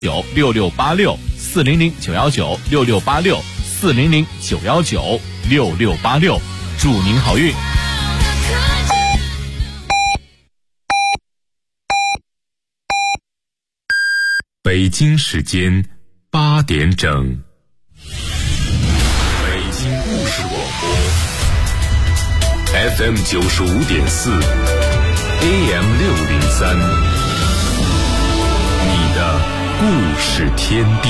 96686，400-919，6686，400-919，6686，祝您好运。 北京时间8点整，北京故事广播 FM 95.4 AM 603，你的故事天地。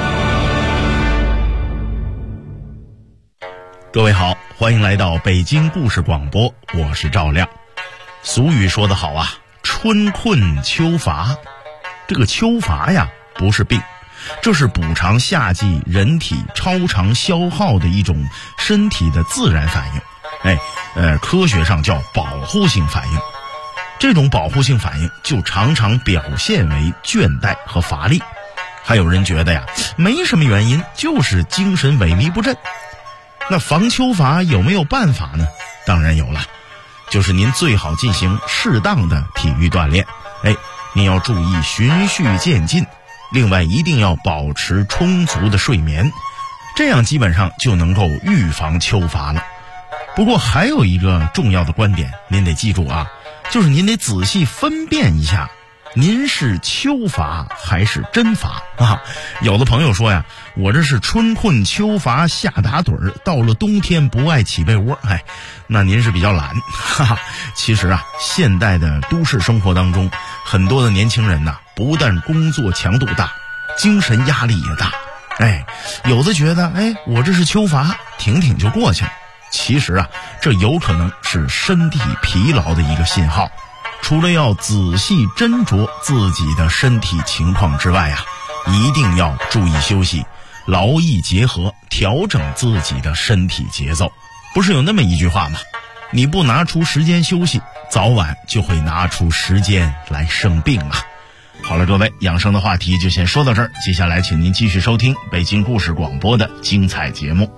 各位好，欢迎来到北京故事广播，我是赵亮。俗语说得好啊，春困秋乏。这个秋乏呀，不是病，这是补偿夏季人体超常消耗的一种身体的自然反应。科学上叫保护性反应。这种保护性反应就常常表现为倦怠和乏力。还有人觉得呀，没什么原因，就是精神萎靡不振。那防秋乏有没有办法呢？当然有了，就是您最好进行适当的体育锻炼。您要注意循序渐进，另外一定要保持充足的睡眠，这样基本上就能够预防秋乏了。不过还有一个重要的观点，您得记住啊，就是您得仔细分辨一下，您是秋乏还是真乏啊？有的朋友说呀，我这是春困秋乏夏打盹儿，到了冬天不爱起被窝。那您是比较懒。其实啊，现代的都市生活当中，很多的年轻人呐，不但工作强度大，精神压力也大。有的觉得我这是秋乏，挺挺就过去了。其实啊，这有可能是身体疲劳的一个信号。除了要仔细斟酌自己的身体情况之外啊，一定要注意休息，劳逸结合，调整自己的身体节奏。不是有那么一句话吗？你不拿出时间休息，早晚就会拿出时间来生病啊。好了，各位，养生的话题就先说到这儿，接下来请您继续收听北京故事广播的精彩节目。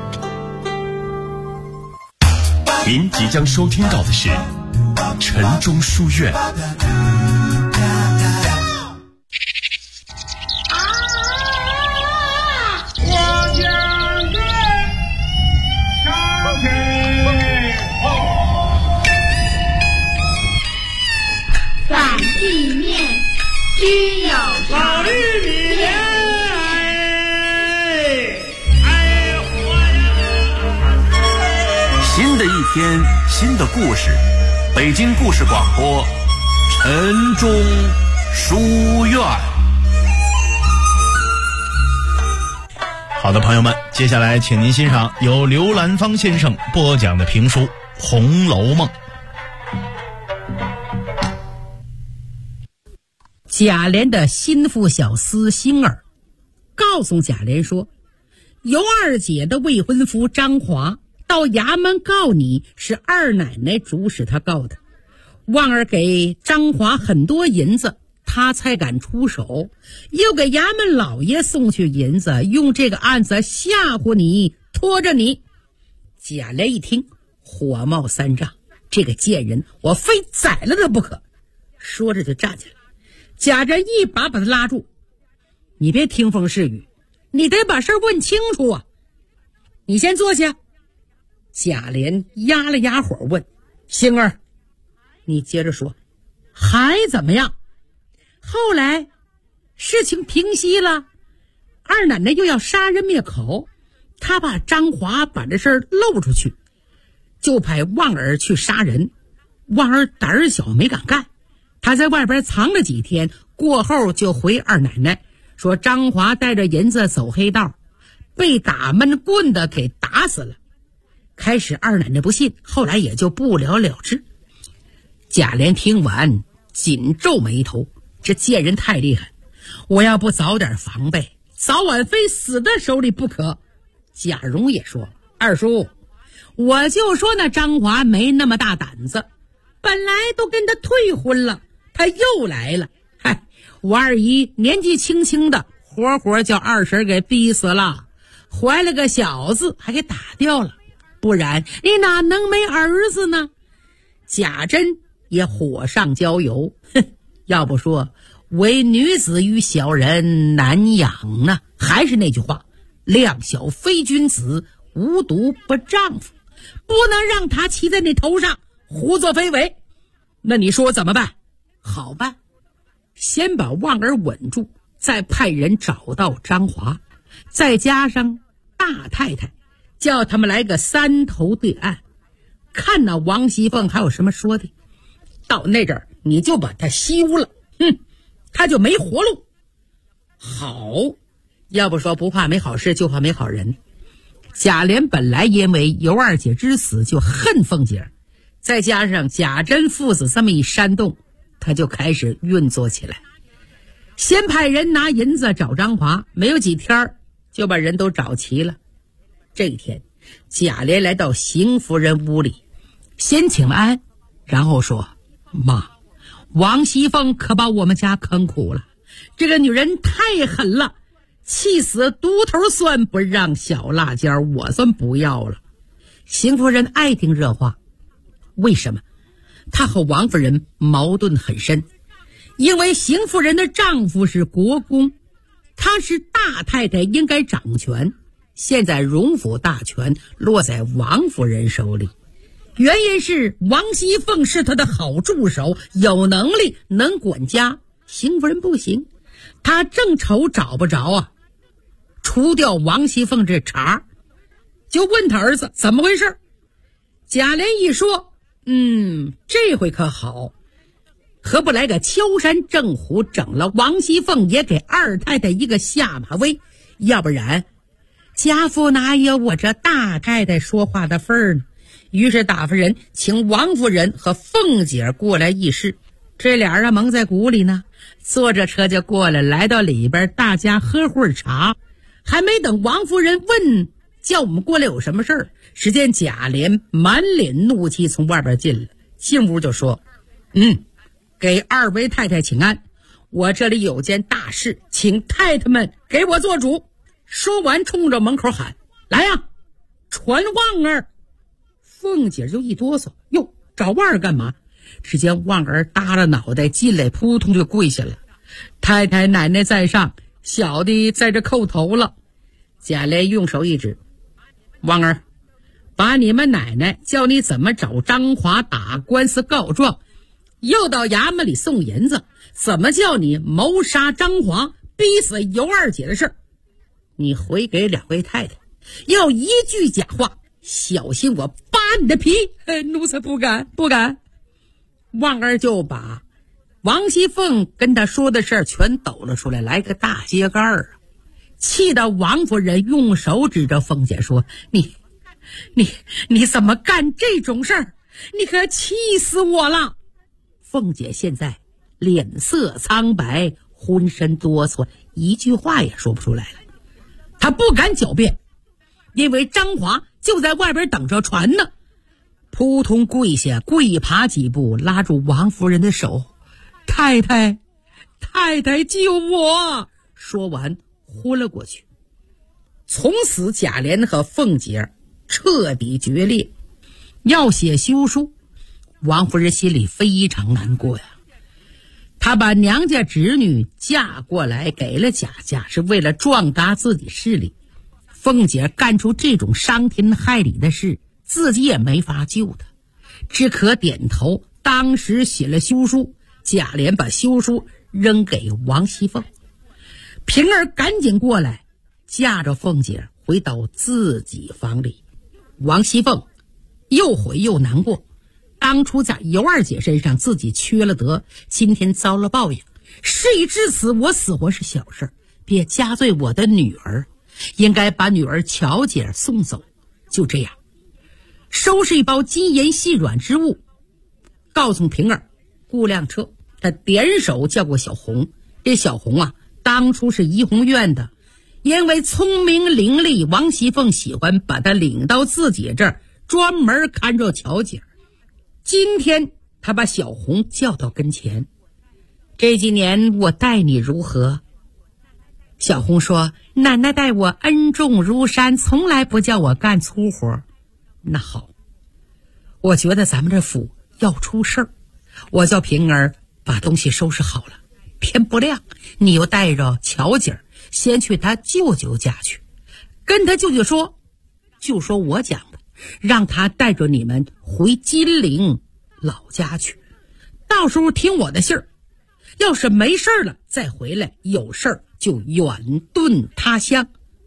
您即将收听到的是晨钟书院。 擀地面，须有老绿米新的一天，新的故事，北京故事广播，晨钟书院。 好的，朋友们，接下来请您欣赏由刘兰芳先生播讲的评书《红楼梦》。 贾琏的心腹小厮星儿告诉贾琏说，尤二姐的未婚夫张华到衙门告你，是二奶奶主使他告的。旺儿给张华很多银子，他才敢出手，又给衙门老爷送去银子，用这个案子吓唬你，拖着你。贾琏一听，火冒三丈，这个贱人我非宰了他不可。说着就站起来，贾珍一把把他拉住，你别听风是雨，你得把事问清楚啊！你先坐下。贾琏压了压火问，星儿，你接着说，还怎么样？后来事情平息了，二奶奶又要杀人灭口，他怕张华把这事儿漏出去，就派旺儿去杀人。旺儿胆儿小没敢干，他在外边藏了几天，过后就回二奶奶说张华带着银子走黑道，被打闷棍的给打死了。开始二奶奶不信，后来也就不了了之。贾琏听完紧皱眉头，这贱人太厉害，我要不早点防备，早晚非死在手里不可。贾蓉也说，二叔，我就说那张华没那么大胆子，本来都跟他退婚了，他又来了。我二姨年纪轻轻的，活活叫二婶给逼死了，怀了个小子还给打掉了，不然你哪能没儿子呢？贾珍也火上浇油，要不说唯女子与小人难养啊！还是那句话，量小非君子，无毒不丈夫，不能让他骑在你头上胡作非为。那你说怎么办？好办，先把旺儿稳住，再派人找到张华，再加上大太太，叫他们来个三头对岸，看那王熙凤还有什么说的。到那阵儿你就把他休了，他就没活路。好，要不说不怕没好事，就怕没好人。贾琏本来因为尤二姐之死就恨凤姐，再加上贾珍父子这么一煽动，他就开始运作起来。先派人拿银子找张华，没有几天就把人都找齐了。这一天，贾琏来到邢夫人屋里，先请了安，然后说：妈，王熙凤可把我们家坑苦了，这个女人太狠了，气死独头蒜不让小辣椒，我算不要了。邢夫人爱听这话，为什么？她和王夫人矛盾很深，因为邢夫人的丈夫是国公，她是大太太，应该掌权，现在荣府大权落在王夫人手里，原因是王熙凤是她的好助手，有能力能管家，邢夫人不行，她正愁找不着啊。除掉王熙凤这茬，就问他儿子怎么回事。贾琏一说，这回可好，何不来个敲山震虎，整了王熙凤，也给二太太一个下马威，要不然家父哪有我这大太太说话的份儿呢？于是打发人请王夫人和凤姐过来议事，这俩人蒙在鼓里呢，坐着车就过来，来到里边，大家喝会儿茶。还没等王夫人问叫我们过来有什么事儿，只见贾琏满脸怒气从外边进来，进屋就说：给二位太太请安，我这里有件大事，请太太们给我做主。说完冲着门口喊：来呀，传旺儿。凤姐就一哆嗦，哟，找旺儿干嘛？只见旺儿耷拉脑袋进来，扑通就跪下了。太太奶奶在上，小的在这叩头了。贾琏用手一指：旺儿，把你们奶奶叫你怎么找张华打官司告状，又到衙门里送银子，怎么叫你谋杀张华，逼死尤二姐的事儿，你回给两位太太，要一句假话，小心我扒你的皮。奴才不敢。旺儿就把王熙凤跟他说的事儿全抖了出来，来个大揭盖儿啊！气得王夫人用手指着凤姐说：你怎么干这种事儿？你可气死我了！凤姐现在脸色苍白，浑身哆嗦，一句话也说不出来了。她不敢狡辩，因为张华就在外边等着传呢。扑通跪下，跪爬几步，拉住王夫人的手：太太救我！说完昏了过去。从此贾琏和凤姐彻底决裂，要写休书。王夫人心里非常难过呀，她把娘家侄女嫁过来给了贾家，是为了壮大自己势力。凤姐干出这种伤天害理的事，自己也没法救她，只可点头。当时写了休书，贾琏把休书扔给王熙凤。平儿赶紧过来，架着凤姐回到自己房里。王熙凤又悔又难过，当初在尤二姐身上自己缺了德，今天遭了报应，事已至此，我死活是小事，别加罪我的女儿，应该把女儿乔姐送走。就这样收拾一包金银细软之物，告诉平儿雇辆车。他点手叫过小红，这小红啊，当初是怡红院的，因为聪明伶俐，王熙凤喜欢把她领到自己这儿，专门看着乔姐。今天他把小红叫到跟前：这几年我待你如何？小红说：奶奶待我恩重如山，从来不叫我干粗活。那好，我觉得咱们这府要出事儿，我叫平儿把东西收拾好了， 天不亮，你又带着巧姐儿先去他舅舅家去，跟他舅舅说，就说我讲的，让他带着你们回金陵老家去，到时候听我的信儿，要是没事了再回来，有事儿就远遁他乡。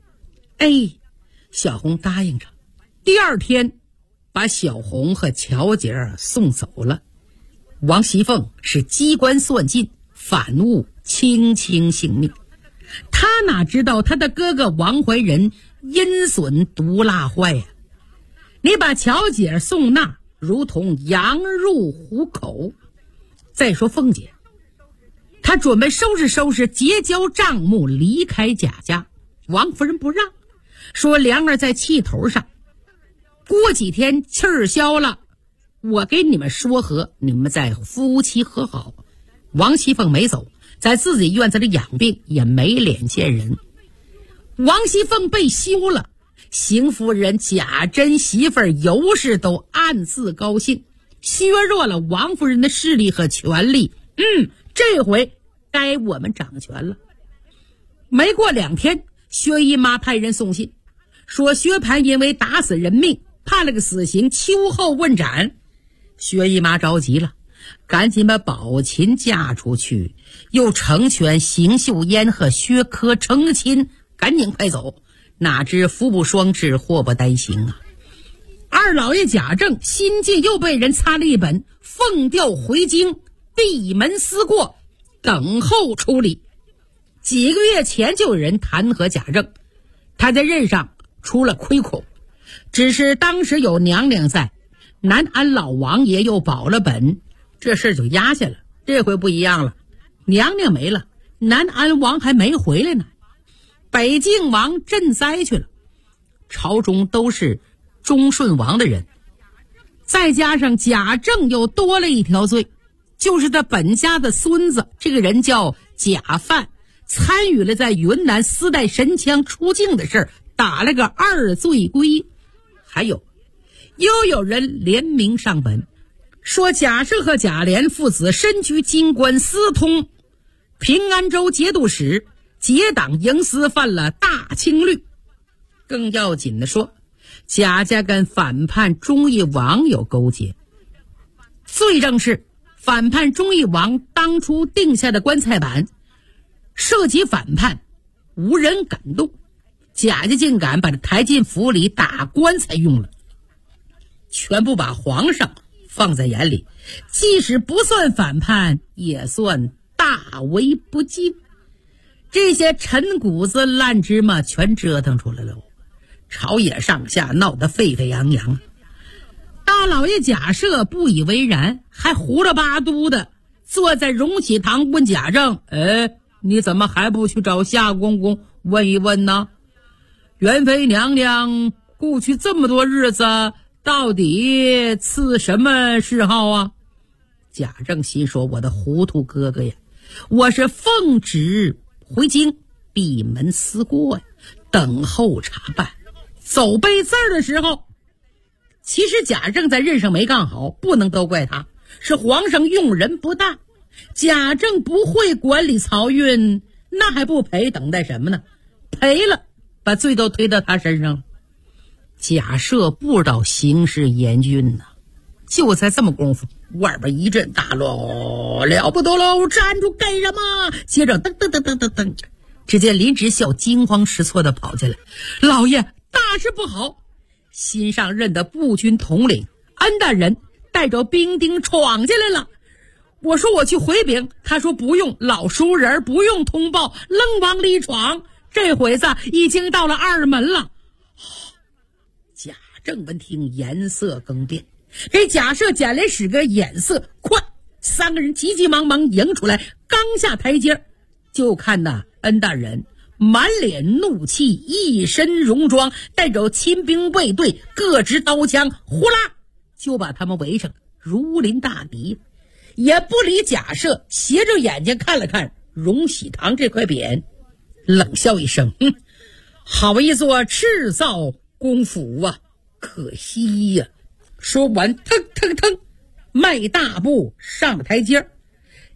小红答应着。第二天把小红和巧姐儿送走了。王熙凤是机关算尽，反误轻轻性命。他哪知道他的哥哥王怀仁阴损毒辣坏呀！你把巧姐送那，如同羊入虎口。再说凤姐，她准备收拾收拾，结交账目，离开贾家。王夫人不让，说梁儿在气头上，过几天气儿消了，我给你们说和，你们再夫妻和好。王熙凤没走，在自己院子里养病，也没脸见人。王熙凤被休了，邢夫人、贾珍媳妇儿尤氏都暗自高兴，削弱了王夫人的势力和权力。这回该我们掌权了。没过2天，薛姨妈派人送信，说薛蟠因为打死人命，判了个死刑，秋后问斩。薛姨妈着急了，赶紧把宝琴嫁出去，又成全邢岫烟和薛科成亲，赶紧快走。哪知福不双至，祸不单行啊！二老爷贾政新近又被人擦了一本，奉调回京，闭门思过，等候处理。几个月前就有人弹劾贾政，他在任上出了亏空，只是当时有娘娘在，南安老王爷又保了本，这事就压下了。这回不一样了，娘娘没了，南安王还没回来呢，北静王赈灾去了，朝中都是忠顺王的人，再加上贾政又多了一条罪，就是他本家的孙子，这个人叫贾范，参与了在云南私带神枪出境的事儿，打了个2罪归。还有又有人联名上本，说贾赦和贾琏父子身居京官，私通平安州节度使，结党营私，犯了大清律。更要紧的说，贾家跟反叛忠义王有勾结，罪证是反叛忠义王当初定下的棺材板涉及反叛，无人敢动，贾家竟敢把他抬进府里打棺材用了，全部把皇上放在眼里，即使不算反叛，也算大为不敬。这些陈谷子烂芝麻全折腾出来了，朝野上下闹得沸沸扬扬。大老爷贾赦不以为然，还胡了八嘟的坐在荣禧堂问贾政，你怎么还不去找夏公公问一问呢？元妃娘娘过去这么多日子，到底赐什么谥号啊？贾政心说，我的糊涂哥哥呀，我是奉旨回京，闭门思过呀，等候查办。走背字的时候，其实贾政在任上没干好，不能都怪他，是皇上用人不当。贾政不会管理漕运，那还不赔，等待什么呢？赔了，把罪都推到他身上了。贾赦不知道形势严峻呐，就在这么功夫，外边一阵大乱，了不得喽！站住干什么？接着噔噔噔噔噔噔，只见林之孝惊慌失措的跑进来，老爷，大事不好！新上任的步军统领安大人带着兵丁闯进来了。我说我去回禀，他说不用，老熟人不用通报，愣往里闯。这会子已经到了二门了。贾政闻听颜色更变，给贾赦、贾琏使个眼色，快！3个人急急忙忙迎出来，刚下台阶，就看那恩大人满脸怒气，一身戎装，带着亲兵卫队，各执刀枪，呼啦就把他们围上，如临大敌。也不理贾赦，斜着眼睛看了看荣禧堂这块匾，冷笑一声，好一座赤灶公府啊，可惜呀！说完腾腾腾迈大步上了台阶。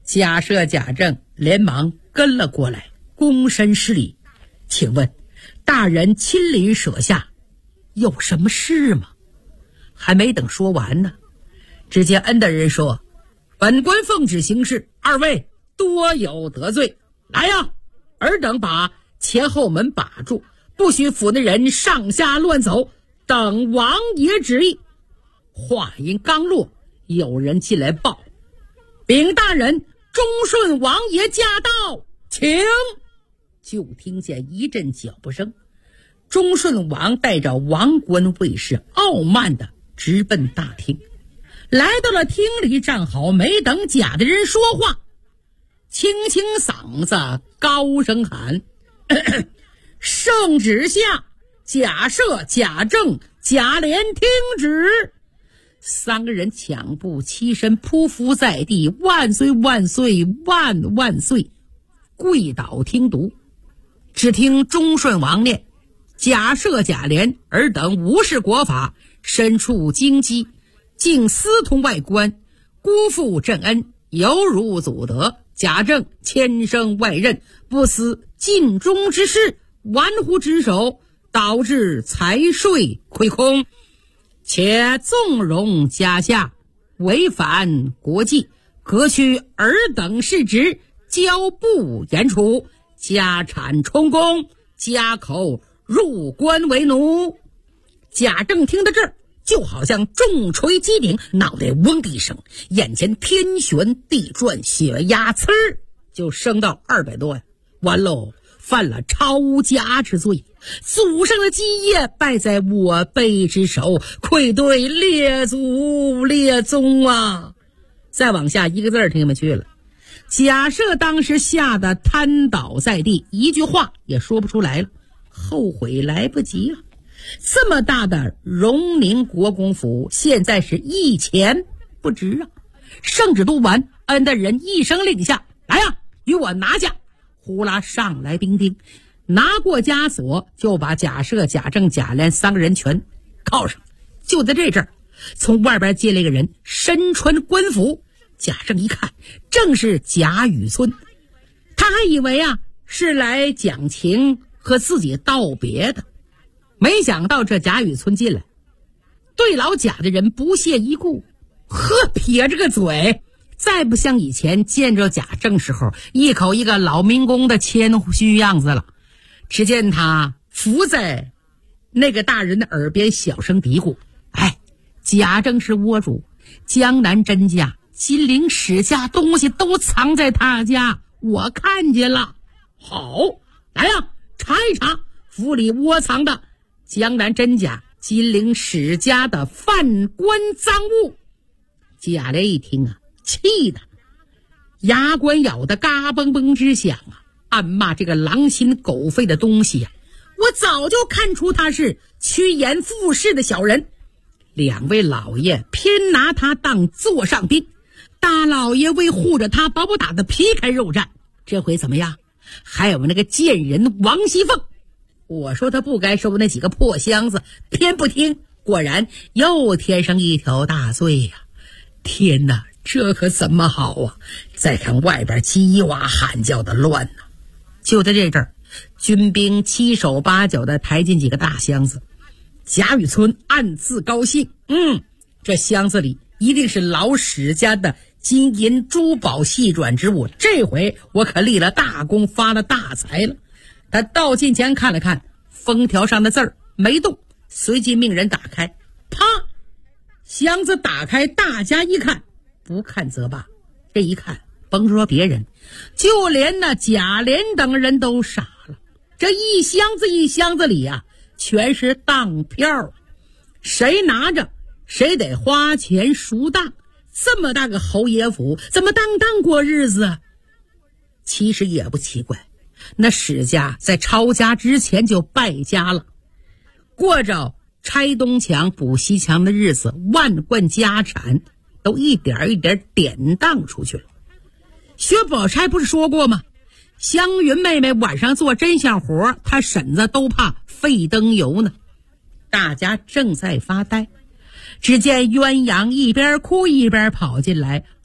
贾赦、贾政连忙跟了过来，躬身施礼：“请问大人亲临舍下，有什么事吗？”还没等说完呢，只见恩大人说：“本官奉旨行事，二位多有得罪。来呀，尔等把前后门把住，不许府内人上下乱走，等王爷旨意。”话音刚落，有人进来报：“禀大人，忠顺王爷驾到，请。”就听见一阵脚步声，忠顺王带着王官卫士傲慢地直奔大厅。来到了厅里站好，没等贾大人说话，清清嗓子高声喊：“圣旨下，贾赦、贾政、贾琏听旨！”三个人抢步欺身，匍匐在地：“万岁万岁万万岁！”跪倒听读。只听忠顺王念：“贾赦、贾琏尔等无视国法，身处京畿，竟私通外官，辜负朕恩，有辱祖德。贾政千生外任，不思尽忠之事，玩忽职守，导致财税亏空，且纵容家下，违反国纪，革去尔等世职，交部严处，家产充公，家口入关为奴。”贾政听到这儿，就好像重锤击顶，脑袋嗡的一声，眼前天旋地转，血压呲儿就升到200多呀！完喽，犯了抄家之罪，祖上的基业败在我辈之手，愧对列祖列宗啊！再往下一个字听不去了。贾赦当时吓得瘫倒在地，一句话也说不出来了，后悔来不及了。这么大的荣宁国公府，现在是一钱不值啊！圣旨读完，恩大人一声令下：“来呀，与我拿下！”呼啦上来兵丁，拿过枷锁，就把贾赦、贾政、贾琏三个人全铐上。就在这阵儿，从外边接来一个人，身穿官服。贾政一看，正是贾雨村。他还以为是来讲情和自己道别的，没想到这贾雨村进来，对老贾的人不屑一顾，撇着个嘴，再不像以前见着贾政时候一口一个老民工的谦虚样子了。只见他伏在那个大人的耳边小声嘀咕：“贾政是倭主，江南甄家、金陵史家东西都藏在他家，我看见了。好，来呀，查一查府里窝藏的江南甄家、金陵史家的犯官赃物。”贾琏一听气得牙关咬得嘎嘣嘣直响暗骂这个狼心狗肺的东西我早就看出他是趋炎附势的小人。两位老爷偏拿他当座上宾，大老爷为护着他，把我打得皮开肉绽。这回怎么样？还有那个贱人王熙凤，我说他不该收那几个破箱子，偏不听，果然又添上一条大罪呀！天哪，这可怎么好再看外边鸡哇喊叫的乱就在这阵儿，军兵七手八脚的抬进几个大箱子。贾雨村暗自高兴，这箱子里一定是老史家的金银珠宝细转之物，这回我可立了大功，发了大财了。他到近前看了看封条上的字儿，没动，随即命人打开，啪，箱子打开，大家一看，不看则罢，这一看，甭说别人，就连那贾琏等人都傻了。这一箱子一箱子里全是当票，谁拿着谁得花钱赎当。这么大个侯爷府，怎么当过日子其实也不奇怪，那史家在抄家之前就败家了，过着拆东墙补西墙的日子，万贯家产都一点一点典当出去了。薛宝钗不是说过吗？湘云妹妹晚上做针线活，她婶子都怕费灯油呢。大家正在发呆，只见鸳鸯一边哭一边跑进来，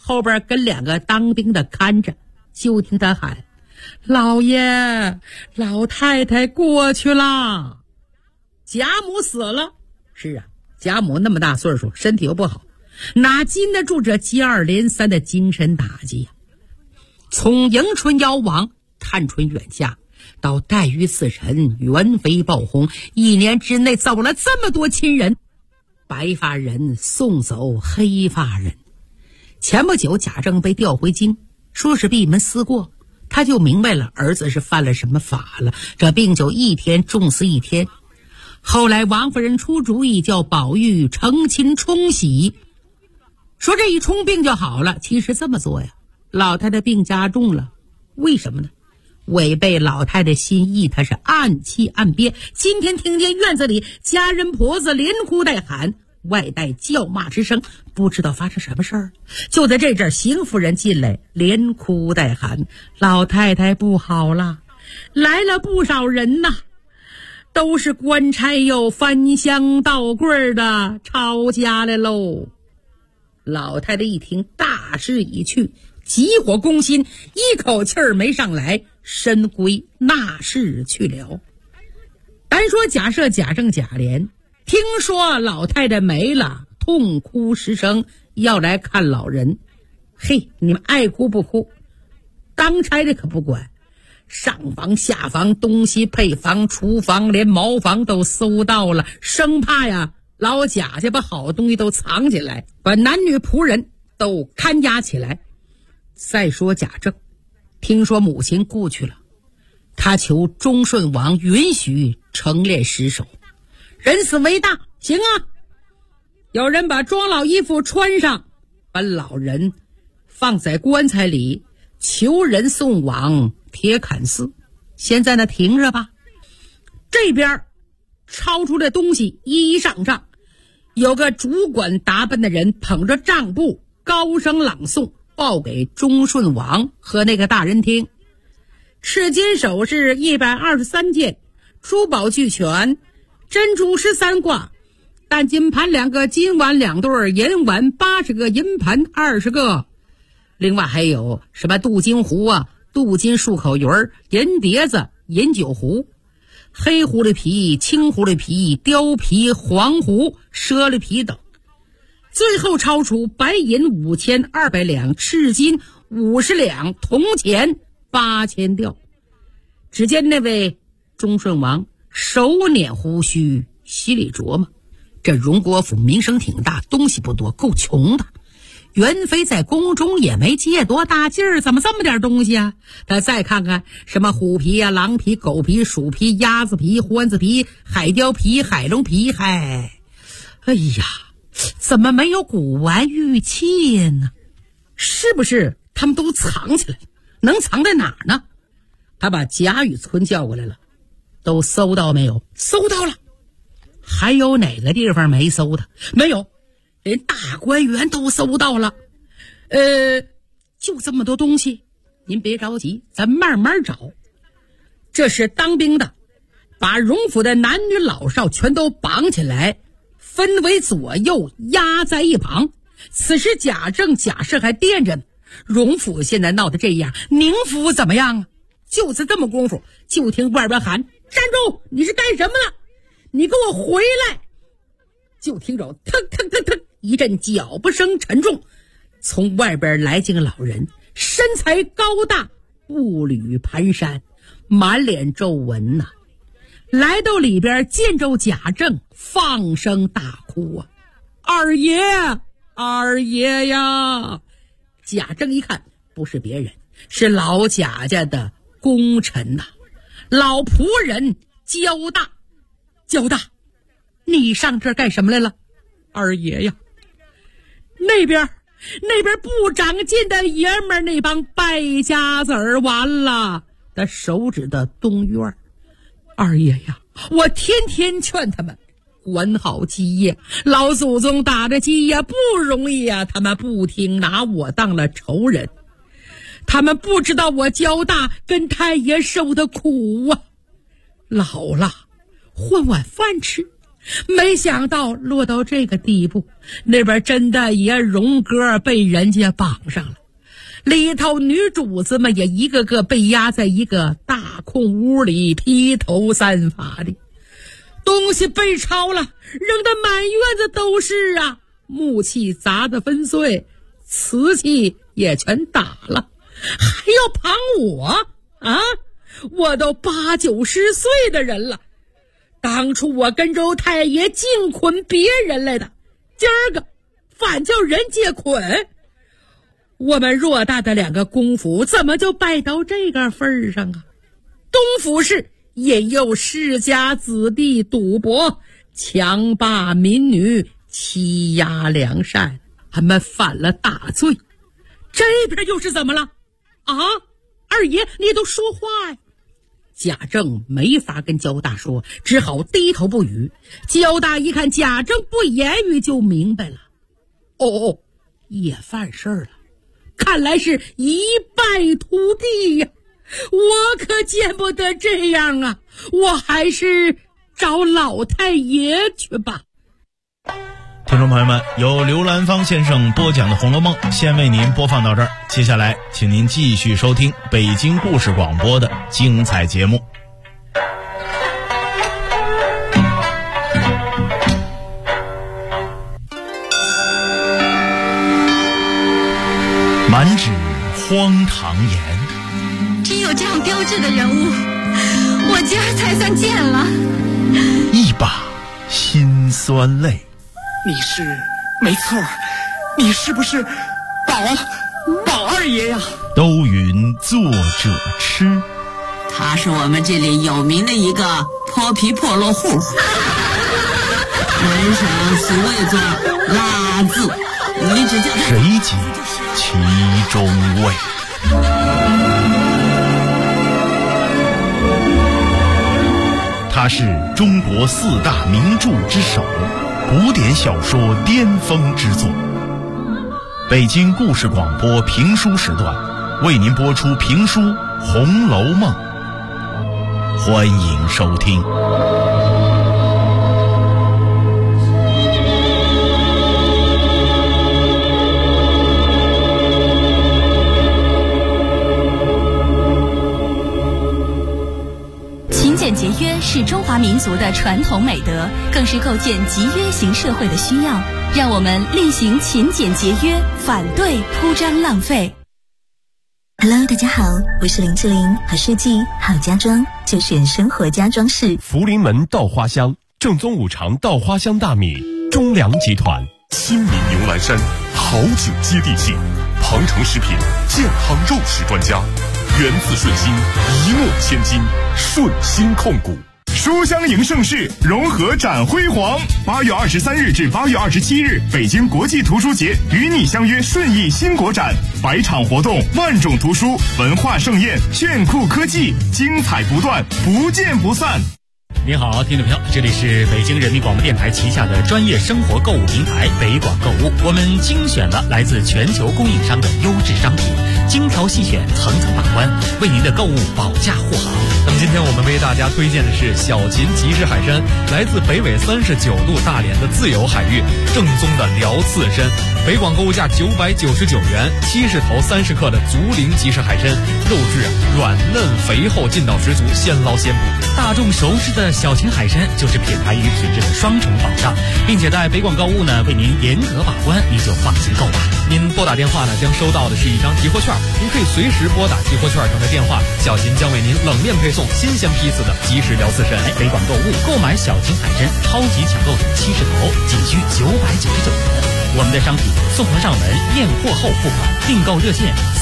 后边跟2个当兵的看着，就听他喊：老爷，老太太过去了。贾母死了。是啊，贾母那么大岁数，身体又不好，哪经得住这接二连三的精神打击呀？从迎春夭亡，探春远嫁，到黛玉死神，元妃爆红，1年之内走了这么多亲人，白发人送走黑发人。前不久贾政被调回京，说是闭门思过，他就明白了儿子是犯了什么法了，这病就一天重似一天。后来王夫人出主意，叫宝玉成亲冲喜，说这一冲病就好了。其实这么做呀，老太太病加重了。为什么呢？违背老太太心意，她是暗气暗憋。今天听见院子里家人婆子连哭带喊，外带叫骂之声，不知道发生什么事儿。就在这阵，邢夫人进来，连哭带喊，老太太不好了，来了不少人呐，都是官差又翻箱倒柜的，抄家来喽。老太太一听大势已去，急火攻心，一口气儿没上来，身归纳室去了。单说假设贾政贾琏听说老太太没了，痛哭失声，要来看老人。嘿，你们爱哭不哭，当差的可不管，上房下房东西配房厨房连茅房都搜到了，生怕呀老贾家把好东西都藏起来，把男女仆人都看押起来。再说贾政听说母亲故去了，他求忠顺王允许成殓尸首。人死为大，行啊，有人把庄老衣服穿上，把老人放在棺材里，求人送往铁槛寺。现在呢停着吧。这边抄出的东西一一上账，有个主管打扮的人捧着账簿高声朗诵，报给忠顺王和那个大人听。赤金首饰123件，珠宝俱全，珍珠13挂，淡金盘2个，金碗2对，银碗80个，银盘20个。另外还有什么镀金壶啊，镀金漱口鱼，银碟子，银酒壶，黑狐狸皮，青狐狸皮，貂皮，黄狐，猞猁皮等。最后超出白银5200两，赤金50两，铜钱8000吊。只见那位忠顺王手捻胡须，心里琢磨，这荣国府名声挺大，东西不多，够穷的。元妃在宫中也没借多大劲儿，怎么这么点东西啊？他再看看什么虎皮啊、狼皮、狗皮、鼠皮、鸭子皮、獾子皮、海貂皮、海龙皮，哎呀，怎么没有古玩玉器呢？是不是他们都藏起来了？能藏在哪儿呢？他把贾雨村叫过来了，都搜到没有？搜到了。还有哪个地方没搜的？没有，连大观园都搜到了。就这么多东西，您别着急，咱慢慢找。这是当兵的，把荣府的男女老少全都绑起来，分为左右，压在一旁。此时贾政、贾赦还惦着呢。荣府现在闹得这样，宁府怎么样啊？就是这么功夫，就听外边喊：站住！你是干什么的？你给我回来！就听着腾腾腾腾一阵脚步声沉重，从外边来进个老人，身材高大，步履蹒跚，满脸皱纹呐。来到里边，见着贾政，放声大哭啊：二爷，二爷呀！贾政一看，不是别人，是老贾家的功臣呐，老仆人焦大。焦大，你上这儿干什么来了？二爷呀，那边不长进的爷们儿那帮败家子儿完了。他手指的东院。二爷呀，我天天劝他们管好基业，老祖宗打着基业不容易啊，他们不听，拿我当了仇人。他们不知道我焦大跟太爷受的苦啊，老了混碗饭吃， 没想到落到这个地步，那边真的也荣哥被人家绑上了，里头女主子们也一个个被压在一个大空屋里，披头散发的，东西被抄了，扔得满院子都是啊，木器砸得粉碎，瓷器也全打了，还要绑我啊！我都80、90岁的人了，当初我跟周太爷净捆别人来的，今儿个反叫人借捆，我们偌大的2个公府怎么就败到这个份上啊？东府市引诱世家子弟赌博，强霸民女，欺压良善，他们犯了大罪。这边又是怎么了啊？二爷你都说话呀！贾政没法跟焦大说，只好低头不语。焦大一看贾政不言语，就明白了，哦，也犯事了，看来是一败涂地呀！我可见不得这样啊，我还是找老太爷去吧。 听众朋友们，由刘兰芳先生播讲的《红楼梦》先为您播放到这儿，接下来请您继续收听北京故事广播的精彩节目。满纸荒唐言， 只有这样标致的人物，我今儿才算见了。 一把辛酸泪。 你是，没错，你是不是宝二爷呀？ 都云作者痴， 他是我们这里有名的一个泼皮破落户，门上俗谓作拉字，你只叫他谁解其中味？他是中国4大名著之首，古典小说巅峰之作。北京故事广播评书时段为您播出评书《红楼梦》，欢迎收听。 勤俭节约是中华民族的传统美德，更是构建集约型社会的需要。让我们厉行勤俭节约，反对铺张浪费。 Hello， 大家好，我是林志玲，好设计好家装就选生活家装饰。 福临门稻花香，正宗5常稻花香大米，中粮集团。新民牛栏山，好酒接地气。庞城食品，健康肉食专家。源自顺心，一诺千金，顺心控股。 书香迎盛世，融合展辉煌。8月23日至8月27日，北京国际图书节与你相约顺义新国展，100场活动，万种图书，文化盛宴，炫酷科技，精彩不断，不见不散。 您好，听众朋友，这里是北京人民广播电台旗下的专业生活购物平台北广购物，我们精选了来自全球供应商的优质商品，精挑细选，层层把关，为您的购物保驾护航。 那么今天我们为大家推荐的是小秦即食海参，来自北纬39度大连的自由海域，正宗的辽刺参，北广购物价999元，70头30克的竹林即食海参，肉质软嫩肥厚，劲道十足，现捞现捕。 大众熟知的小秦海参就是品牌与品质的双重保障，并且在北广购物呢为您严格把关，你就放心购吧。 您拨打电话呢将收到的是一张集货券，您可以随时拨打集货券上的电话，小秦将为您冷链配送新鲜批次的即食辽刺参。 北广购物购买小秦海参超级抢购70头，仅需999元。我们的商品送货上门，验货后付款，订购热线